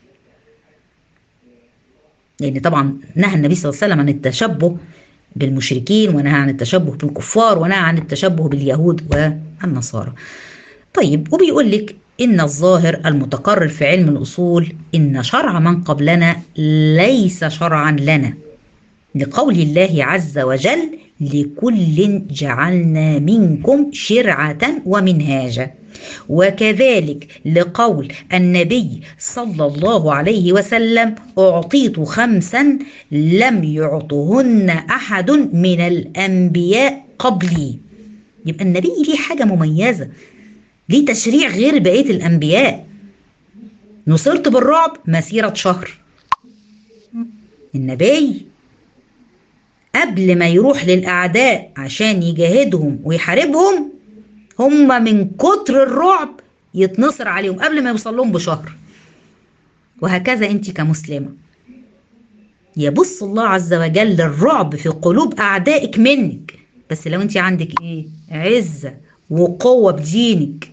Speaker 1: لأن طبعا نهى النبي صلى الله عليه وسلم عن التشبه بالمشركين، ونهى عن التشبه بالكفار، ونهى عن التشبه باليهود والنصارى. طيب، وبيقول لك إن الظاهر المتقرر في علم الأصول إن شرع من قبلنا ليس شرعا لنا، لقول الله عز وجل: لكل جعلنا منكم شرعة ومنهاجا. وكذلك لقول النبي صلى الله عليه وسلم: أعطيت 5 لم يعطهن أحد من الأنبياء قبلي. يبقى النبي ليه حاجة مميزة، ليه تشريع غير بقية الأنبياء. نصرت بالرعب مسيرة شهر. النبي قبل ما يروح للأعداء عشان يجاهدهم ويحاربهم، هم من كتر الرعب يتنصر عليهم قبل ما يوصل لهم بشهر. وهكذا انت كمسلمة يبص الله عز وجل الرعب في قلوب أعدائك منك، بس لو انت عندك ايه؟ عزة وقوة بدينك.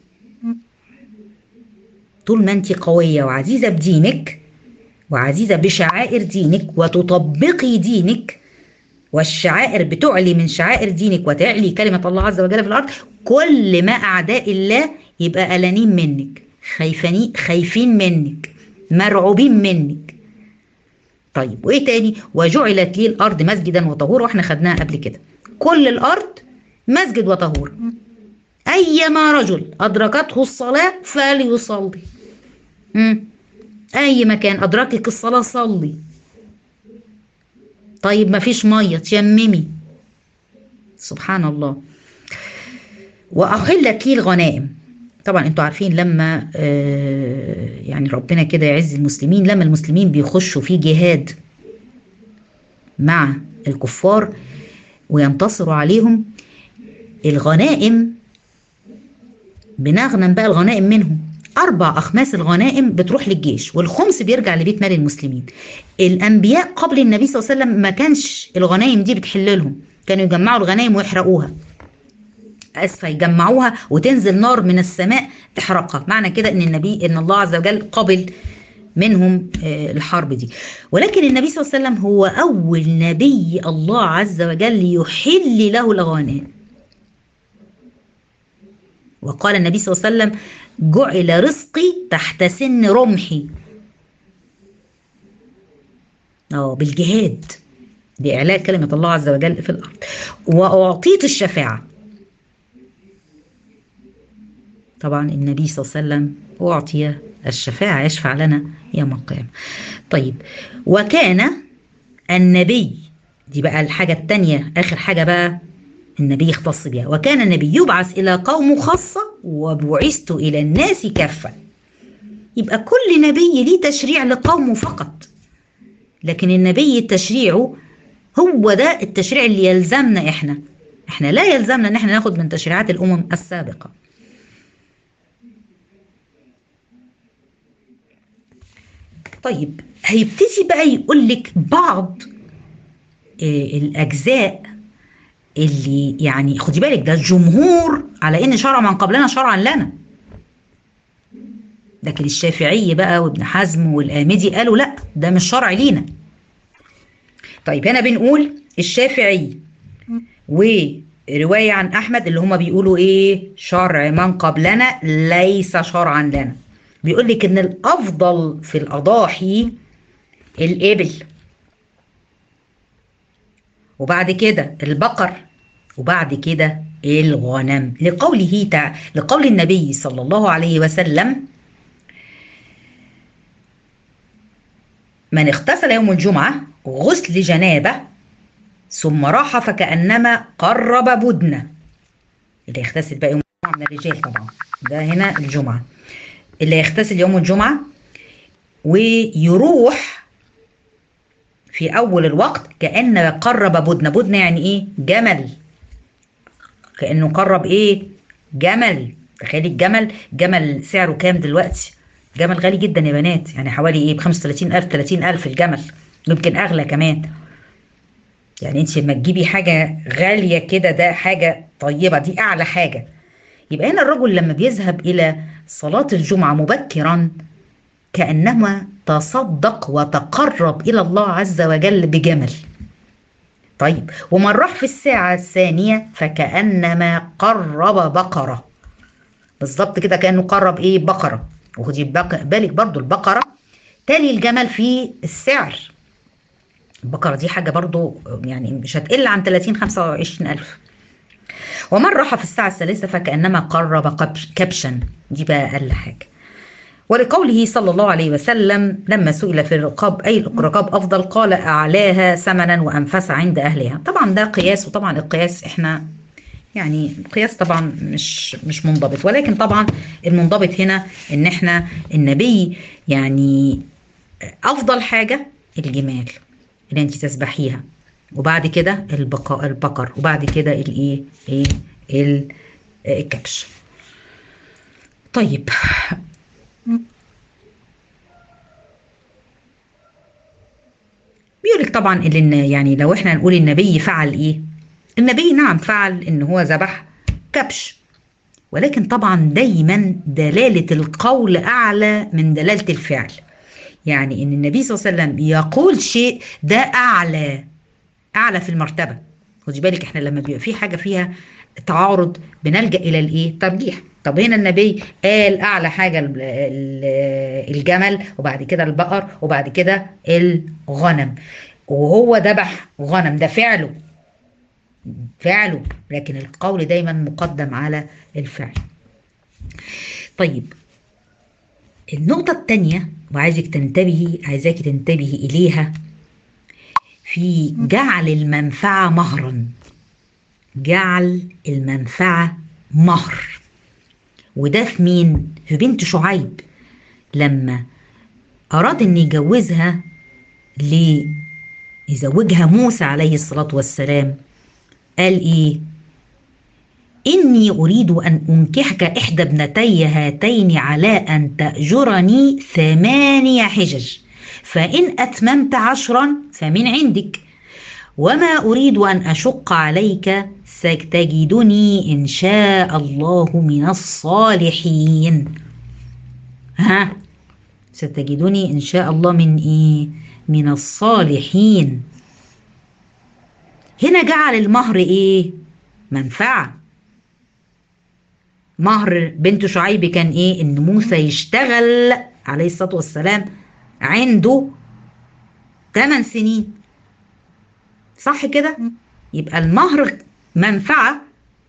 Speaker 1: طول ما انت قوية وعزيزة بدينك وعزيزة بشعائر دينك وتطبقي دينك، والشعائر بتعلي من شعائر دينك وتعلي كلمة الله عز وجل في الأرض، كل ما أعداء الله يبقى قلقانين منك، خايفين منك، مرعوبين منك. طيب، وإيه تاني؟ وجعلت لي الأرض مسجدا وطهورا، وإحنا خدناها قبل كده. كل الأرض مسجد وطهور، أيما رجل أدركته الصلاة فليصلي. أي مكان أدركك الصلاة صلي. طيب، ما فيش مية تيممي. سبحان الله. وأحلت لي الغنائم. طبعا انتوا عارفين لما يعني ربنا كده يعز المسلمين، لما المسلمين بيخشوا في جهاد مع الكفار وينتصروا عليهم، الغنائم بنغنم بقى الغنائم منهم. 4 أخماس الغنائم بتروح للجيش، والخمس بيرجع لبيت مال المسلمين. الأنبياء قبل النبي صلى الله عليه وسلم ما كانش الغنائم دي بتحل لهم، كانوا يجمعوا الغنائم ويحرقوها. أسفة، يجمعوها وتنزل نار من السماء تحرقها. معنى كده إن الله عز وجل قبل منهم الحرب دي. ولكن النبي صلى الله عليه وسلم هو أول نبي الله عز وجل يحل له الغنائم. وقال النبي صلى الله عليه وسلم: جعل رزقي تحت سن رمحي. بالجهاد، بإعلاء كلمة الله عز وجل في الأرض. وأعطيت الشفاعة. طبعا النبي صلى الله عليه وسلم أعطي الشفاعة، يشفع لنا يوم القيامة. طيب، وكان النبي، دي بقى الحاجة التانية، آخر حاجة بقى النبي يختص بها: وكان النبي يبعث إلى قومه خاصة وبعثت إلى الناس كافة. يبقى كل نبي ليه تشريع لقومه فقط، لكن النبي تشريعه هو ده التشريع اللي يلزمنا. احنا لا يلزمنا ان احنا ناخد من تشريعات الأمم السابقة. طيب، هيبتدي بقى يقول لك بعض الأجزاء اللي يعني خدي بالك ده الجمهور على ان شرع من قبلنا شرعا لنا، لكن الشافعي بقى وابن حزم والآمدي قالوا لا، ده مش شرع لينا. طيب، هنا بنقول الشافعي ورواية عن أحمد اللي هما بيقولوا ايه؟ شرع من قبلنا ليس شرعا لنا. بيقول لك ان الأفضل في الأضاحي الإبل، وبعد كده البقر، وبعد كده الغنم، لقول النبي صلى الله عليه وسلم: من اغتسل يوم الجمعة غسل جنابة ثم راح فكأنما قرب بدنة. اللي يغتسل بقى يوم الجمعة من الرجال طبعا، ده هنا الجمعة، اللي يغتسل يوم الجمعة ويروح في أول الوقت كأن قرب بدنة. بدنة يعني إيه؟ جمل، كأنه قرب إيه؟ جمل. تخيلي الجمل، جمل سعره كام دلوقتي؟ جمل غالي جدا يا بنات، يعني حوالي إيه؟ ب35,000 30,000 الجمل، يمكن أغلى كمان. يعني انت لما تجيبي حاجة غالية كده ده حاجة طيبة، دي أعلى حاجة. يبقى هنا الرجل لما بيذهب إلى صلاة الجمعة مبكرا كأنما تصدق وتقرب إلى الله عز وجل بجمل. طيب ومن راح في الساعة الثانية فكأنما قرب بقرة. بالظبط كده، كأنه قرب إيه؟ بقرة. وخدي بالك برضو البقرة تالي الجمل في السعر. البقرة دي حاجة برضو يعني مش هتقل عن 30-25 ألف. ومن راح في الساعة الثالثة فكأنما قرب كبشا، دي بقى أقل حاجة. ولقوله صلى الله عليه وسلم لما سئل في الرقاب أي الرقاب أفضل قال أعلاها ثمنا وأنفس عند أهلها. طبعا ده قياس، وطبعا القياس احنا يعني القياس طبعا مش منضبط، ولكن طبعا المنضبط هنا ان احنا النبي يعني أفضل حاجة الجمال اللي انت تسبحيها، وبعد كده البقر، وبعد كده الايه الكبش. طيب بيقولك طبعا اللي يعني لو احنا نقول النبي فعل ايه، النبي نعم فعل ان هو ذبح كبش، ولكن طبعا دايما دلالة القول اعلى من دلالة الفعل. يعني ان النبي صلى الله عليه وسلم يقول شيء ده اعلى في المرتبة. خدي بالك احنا لما بيبقى في حاجة فيها تعارض بنلجأ الى الايه؟ الترجيح. طب هنا النبي قال اعلى حاجة الجمل، وبعد كده البقر، وبعد كده الغنم، وهو ذبح غنم، ده فعله، لكن القول دايما مقدم على الفعل. طيب النقطة الثانية عايزاكي تنتبهي إليها في جعل المنفعة مهرا. جعل المنفعة مهر، وده في مين؟ في بنت شعيب لما أراد أن يجوزها ليزوجها موسى عليه الصلاة والسلام. قال إيه؟ إني أريد أن أنكحك إحدى ابنتي هاتين على أن تأجرني 8 حجج، فإن أتممت 10 فمن عندك، وما أريد أن أشق عليك، ستجدني إن شاء الله من الصالحين. ستجدني إن شاء الله من إيه؟ من الصالحين. هنا جعل المهر إيه؟ منفعة. مهر بنت شعيب كان إيه؟ إن موسى يشتغل عليه الصلاة والسلام عنده 8 سنين، صح كده؟ يبقى المهر منفعة،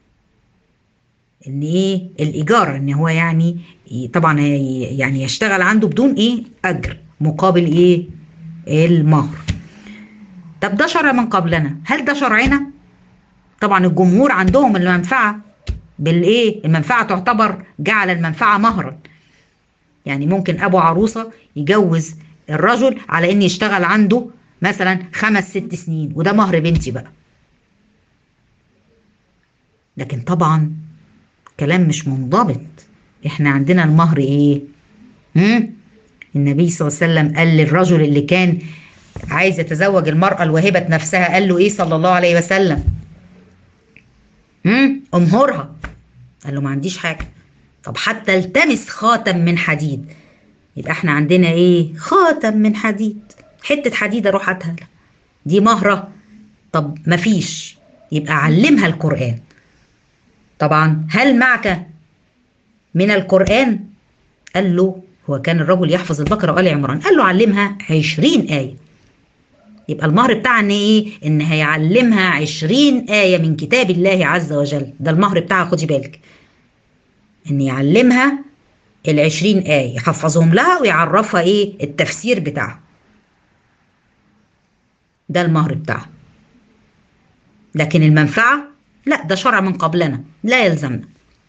Speaker 1: ان ايه؟ الايجار، ان هو يعني طبعا يعني يشتغل عنده بدون ايه؟ اجر مقابل ايه؟ المهر. طب ده شرع من قبلنا، هل ده شرعنا؟ طبعا الجمهور عندهم المنفعة بالايه؟ المنفعة تعتبر جعل المنفعة مهرا. يعني ممكن ابو عروسة يجوز الرجل على ان يشتغل عنده مثلا 5-6 سنين، وده مهر بنتي بقى. لكن طبعا كلام مش منضبط. احنا عندنا المهر ايه؟ النبي صلى الله عليه وسلم قال للرجل اللي كان عايز يتزوج المرأة الواهبة نفسها، قال له ايه صلى الله عليه وسلم؟ امهرها. قال له ما عنديش حاجة. طب حتى التمس خاتم من حديد. يبقى احنا عندنا ايه؟ خاتم من حديد، حتة حديد اروح هاتها لها، دي مهرة. طب مفيش، يبقى علمها القرآن. طبعا هل معك من القرآن؟ قال له هو كان الرجل يحفظ البقرة وآل عمران، قال له علمها 20 آية. يبقى المهر بتاعها ان ايه؟ ان هيعلمها 20 آية من كتاب الله عز وجل. ده المهر بتاعها، خدي بالك، ان يعلمها ال20 آية، يحفظهم لها ويعرفها ايه التفسير بتاعها. ده المهر بتاعها. لكن المنفعة لا، ده شرع من قبلنا لا يلزمنا.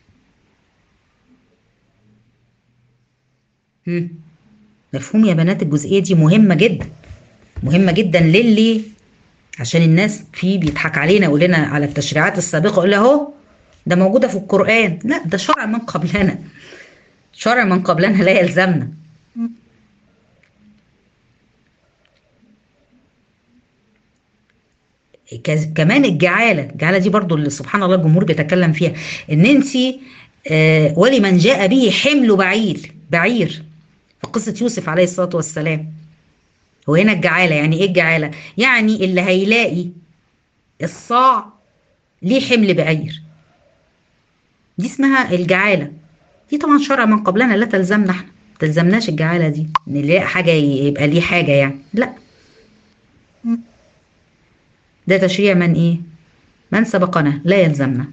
Speaker 1: مفهوم يا بنات؟ الجزئية دي مهمة جدا، مهمة جدا للي، عشان الناس في بيضحك علينا يقول لنا على التشريعات السابقة، يقول اهو ده موجودة في القرآن. لا، ده شرع من قبلنا، شرع من قبلنا لا يلزمنا. كمان الجعالة دي برضو اللي سبحان الله الجمهور بيتكلم فيها، ان انت ولمن جاء به حمل بعير في قصة يوسف عليه الصلاة والسلام. وهنا الجعالة يعني ايه؟ الجعالة يعني اللي هيلاقي الصاع ليه حمل بعير، دي اسمها الجعالة. دي طبعا شرع من قبلنا لا تلزمنا احنا، ما تلزمناش الجعالة دي، ان اللي يلاقي حاجة يبقى ليه حاجة يعني، لا. ده تشريع من ايه؟ من سبقنا لا يلزمنا.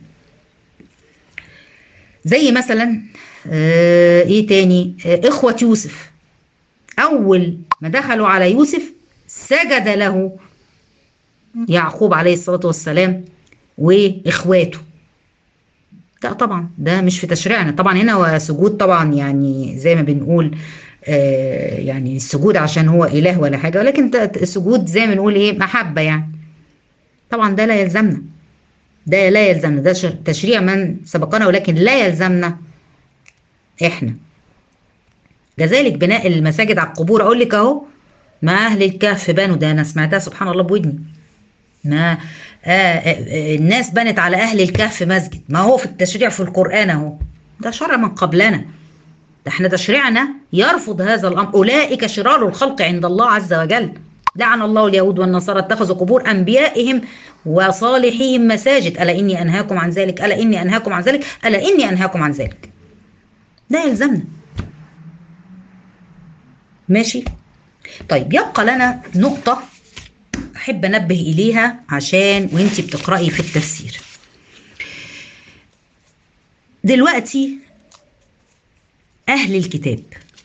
Speaker 1: زي مثلا ايه تاني؟ اخوة يوسف اول ما دخلوا على يوسف سجد له يعقوب عليه الصلاة والسلام واخواته. لا طبعا ده مش في تشريعنا طبعا، هنا هو سجود طبعا يعني زي ما بنقول يعني السجود عشان هو اله ولا حاجة، ولكن السجود زي ما بنقول ايه؟ محبة يعني. طبعا ده لا يلزمنا، ده لا يلزمنا، ده تشريع من سبقنا ولكن لا يلزمنا احنا. كذلك بناء المساجد على القبور، اقول لك اهو ما اهل الكهف بنوا، ده انا سمعتها سبحان الله بودني. ما الناس بنت على اهل الكهف مسجد، ما هو في التشريع في القرآن اهو، ده شرع من قبلنا. ده احنا تشريعنا يرفض هذا الامر. اولئك شرار الخلق عند الله عز وجل، لعن الله اليهود والنصارى اتخذوا قبور انبيائهم وصالحيهم مساجد، الا اني انهاكم عن ذلك، الا اني انهاكم عن ذلك، الا اني انهاكم عن ذلك. ده يلزمنا. ماشي. طيب يبقى لنا نقطة أحب أنبه إليها عشان وإنتي بتقرأي في التفسير. دلوقتي أهل الكتاب،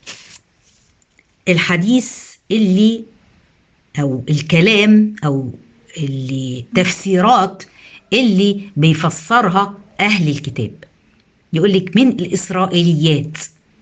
Speaker 1: الحديث اللي أو الكلام أو اللي تفسيرات اللي بيفسرها أهل الكتاب، يقولك من الإسرائيليات،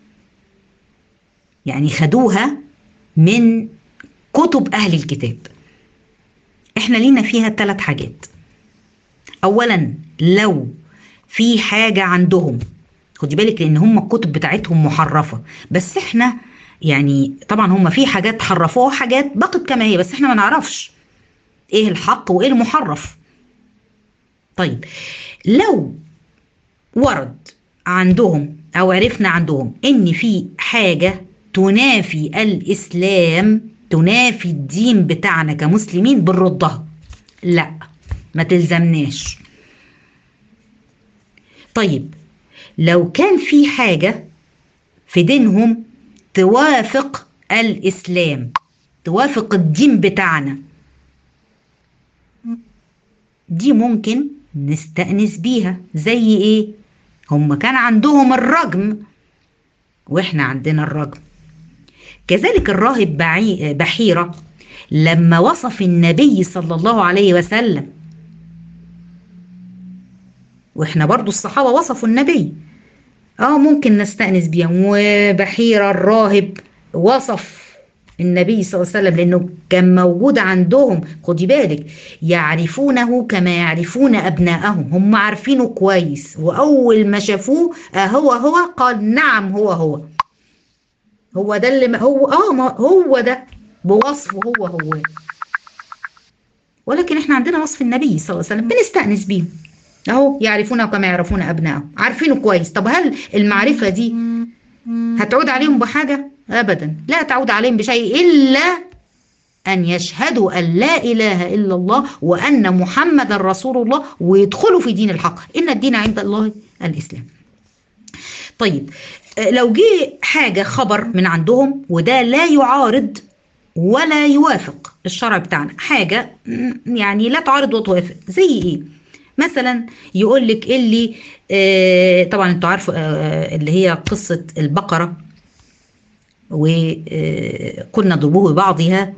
Speaker 1: يعني خدوها من كتب أهل الكتاب. احنا لينا فيها 3 حاجات. اولا لو في حاجة عندهم، خدي بالك لان هم الكتب بتاعتهم محرفة، بس احنا يعني طبعا هم في حاجات حرفوها حاجات بقت كما هي، بس احنا ما نعرفش ايه الحق وايه المحرف. طيب لو ورد عندهم او عرفنا عندهم ان في حاجة تنافي الاسلام، تنافي الدين بتاعنا كمسلمين، بنردها، لا ما تلزمناش. طيب لو كان في حاجة في دينهم توافق الإسلام، توافق الدين بتاعنا، دي ممكن نستأنس بيها. زي ايه؟ هم كان عندهم الرجم واحنا عندنا الرجم. كذلك الراهب بحيرة لما وصف النبي صلى الله عليه وسلم، واحنا برضو الصحابة وصفوا النبي، ممكن نستأنس بيهم. وبحيرة الراهب وصف النبي صلى الله عليه وسلم لأنه كان موجود عندهم، خدي بالك، يعرفونه كما يعرفون أبناءهم، هم عارفينه كويس، وأول ما شافوه هو قال نعم هو ده اللي هو ده بوصفه هو. ولكن احنا عندنا وصف النبي صلى الله عليه وسلم بنستأنس بيه، اهو يعرفونه كما يعرفون ابنائهم، عارفينه كويس. طب هل المعرفة دي هتعود عليهم بحاجة؟ ابدا، لا تعود عليهم بشيء الا ان يشهدوا ان لا اله الا الله وان محمد رسول الله ويدخلوا في دين الحق، ان الدين عند الله الاسلام. طيب لو جه حاجة خبر من عندهم وده لا يعارض ولا يوافق الشرع بتاعنا حاجة يعني لا تعارض وتوافق. زي ايه؟ مثلا يقول لك اللي طبعا انتوا عارفوا اللي هي قصة البقرة، وقلنا ضربوه ببعضها،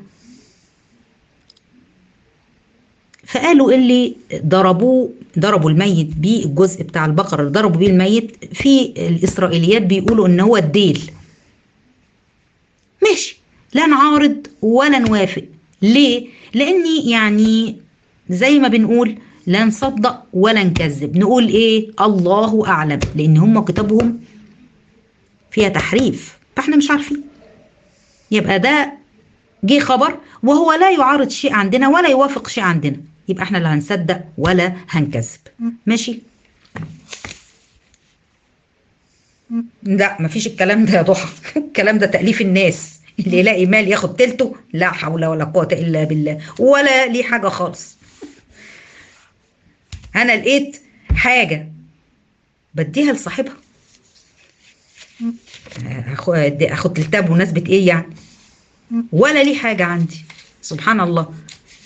Speaker 1: فقالوا اللي ضربوا الميت بالجزء بتاع البقرة اللي ضربوا بيه الميت، في الإسرائيليات بيقولوا إن هو الديل. ماشي، لا نعارض ولا نوافق. ليه؟ لأني يعني زي ما بنقول لا نصدق ولا نكذب، نقول إيه؟ الله أعلم، لأن هم كتابهم فيها تحريف فإحنا مش عارفين. يبقى ده جه خبر وهو لا يعارض شيء عندنا ولا يوافق شيء عندنا، يبقى احنا لا هنصدق ولا هنكذب. ماشي؟ لا مفيش الكلام ده يا ضحى. الكلام ده تأليف الناس، اللي يلاقي مال ياخد تلته، لا حول ولا قوة إلا بالله، ولا ليه حاجة خالص. أنا لقيت حاجة بديها لصاحبها، اخد تلتها بمناسبة ايه يعني؟ ولا ليه حاجة عندي. سبحان الله.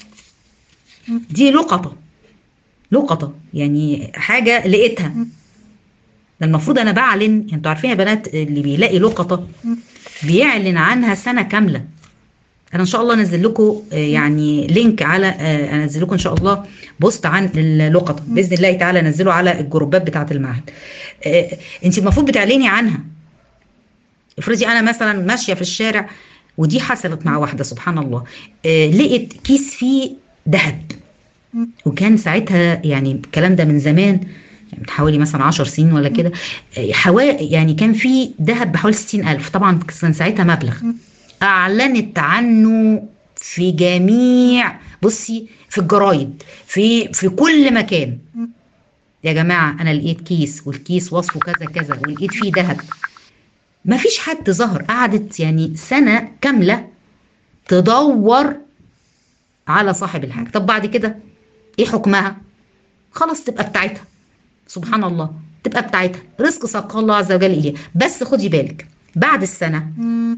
Speaker 1: دي لقطة يعني حاجة لقيتها. ده المفروض انا بعلن، يعني انتوا عارفين يا بنات اللي بيلاقي لقطة بيعلن عنها سنة كاملة. انا ان شاء الله انزل لكم يعني لينك على انزل لكم ان شاء الله بوست عن اللقطة باذن الله تعالى، انزله على الجروبات بتاعة المعهد. انت المفروض بتعلني عنها. افرضي انا مثلا ماشية في الشارع، ودي حصلت مع واحدة سبحان الله، لقيت كيس فيه ذهب، وكان ساعتها يعني الكلام ده من زمان، يعني من حوالي مثلا 10 سنين ولا كده، يعني كان في ذهب بحوالي 60,000. طبعا كان ساعتها مبلغ. أعلنت عنه في جميع، بصي، في الجرايد، في كل مكان. يا جماعة أنا لقيت كيس، والكيس وصفه كذا كذا، ولقيت فيه ذهب. ما فيش حد ظهر. قعدت يعني سنة كاملة تدور على صاحب الحاجة. طب بعد كده ايه حكمها؟ خلاص تبقى بتاعتها. سبحان الله، تبقى بتاعتها، رزق ساقها الله عز وجل إليها. بس خدي بالك بعد السنة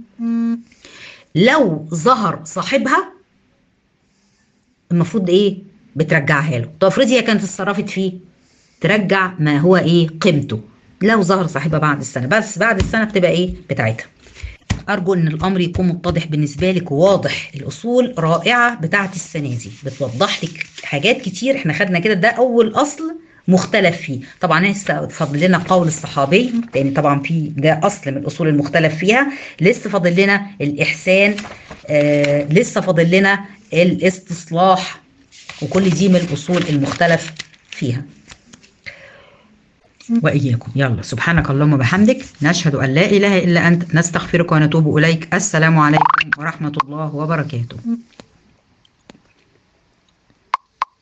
Speaker 1: لو ظهر صاحبها المفروض ايه؟ بترجعها له. طب افرضي هي كانت اتصرفت فيه، ترجع ما هو ايه قيمته. لو ظهر صاحبها بعد السنة، بس بعد السنة بتبقى ايه؟ بتاعتها. أرجو إن الأمر يكون متضح بالنسبة لك وواضح. الأصول رائعة بتاعت السنة دي، بتوضح لك حاجات كتير. إحنا خدنا كده ده أول أصل مختلف فيه. طبعا لسه فاضل لنا قول الصحابي، لأن طبعا في ده أصل من الأصول المختلف فيها. لسه فاضل لنا الإحسان، لسه فاضل لنا الاستصلاح، وكل دي من الأصول المختلف فيها. وإياكم. يلا، سبحانك اللهم وبحمدك، نشهد أن لا إله إلا أنت، نستغفرك ونتوب إليك. السلام عليكم ورحمة الله وبركاته.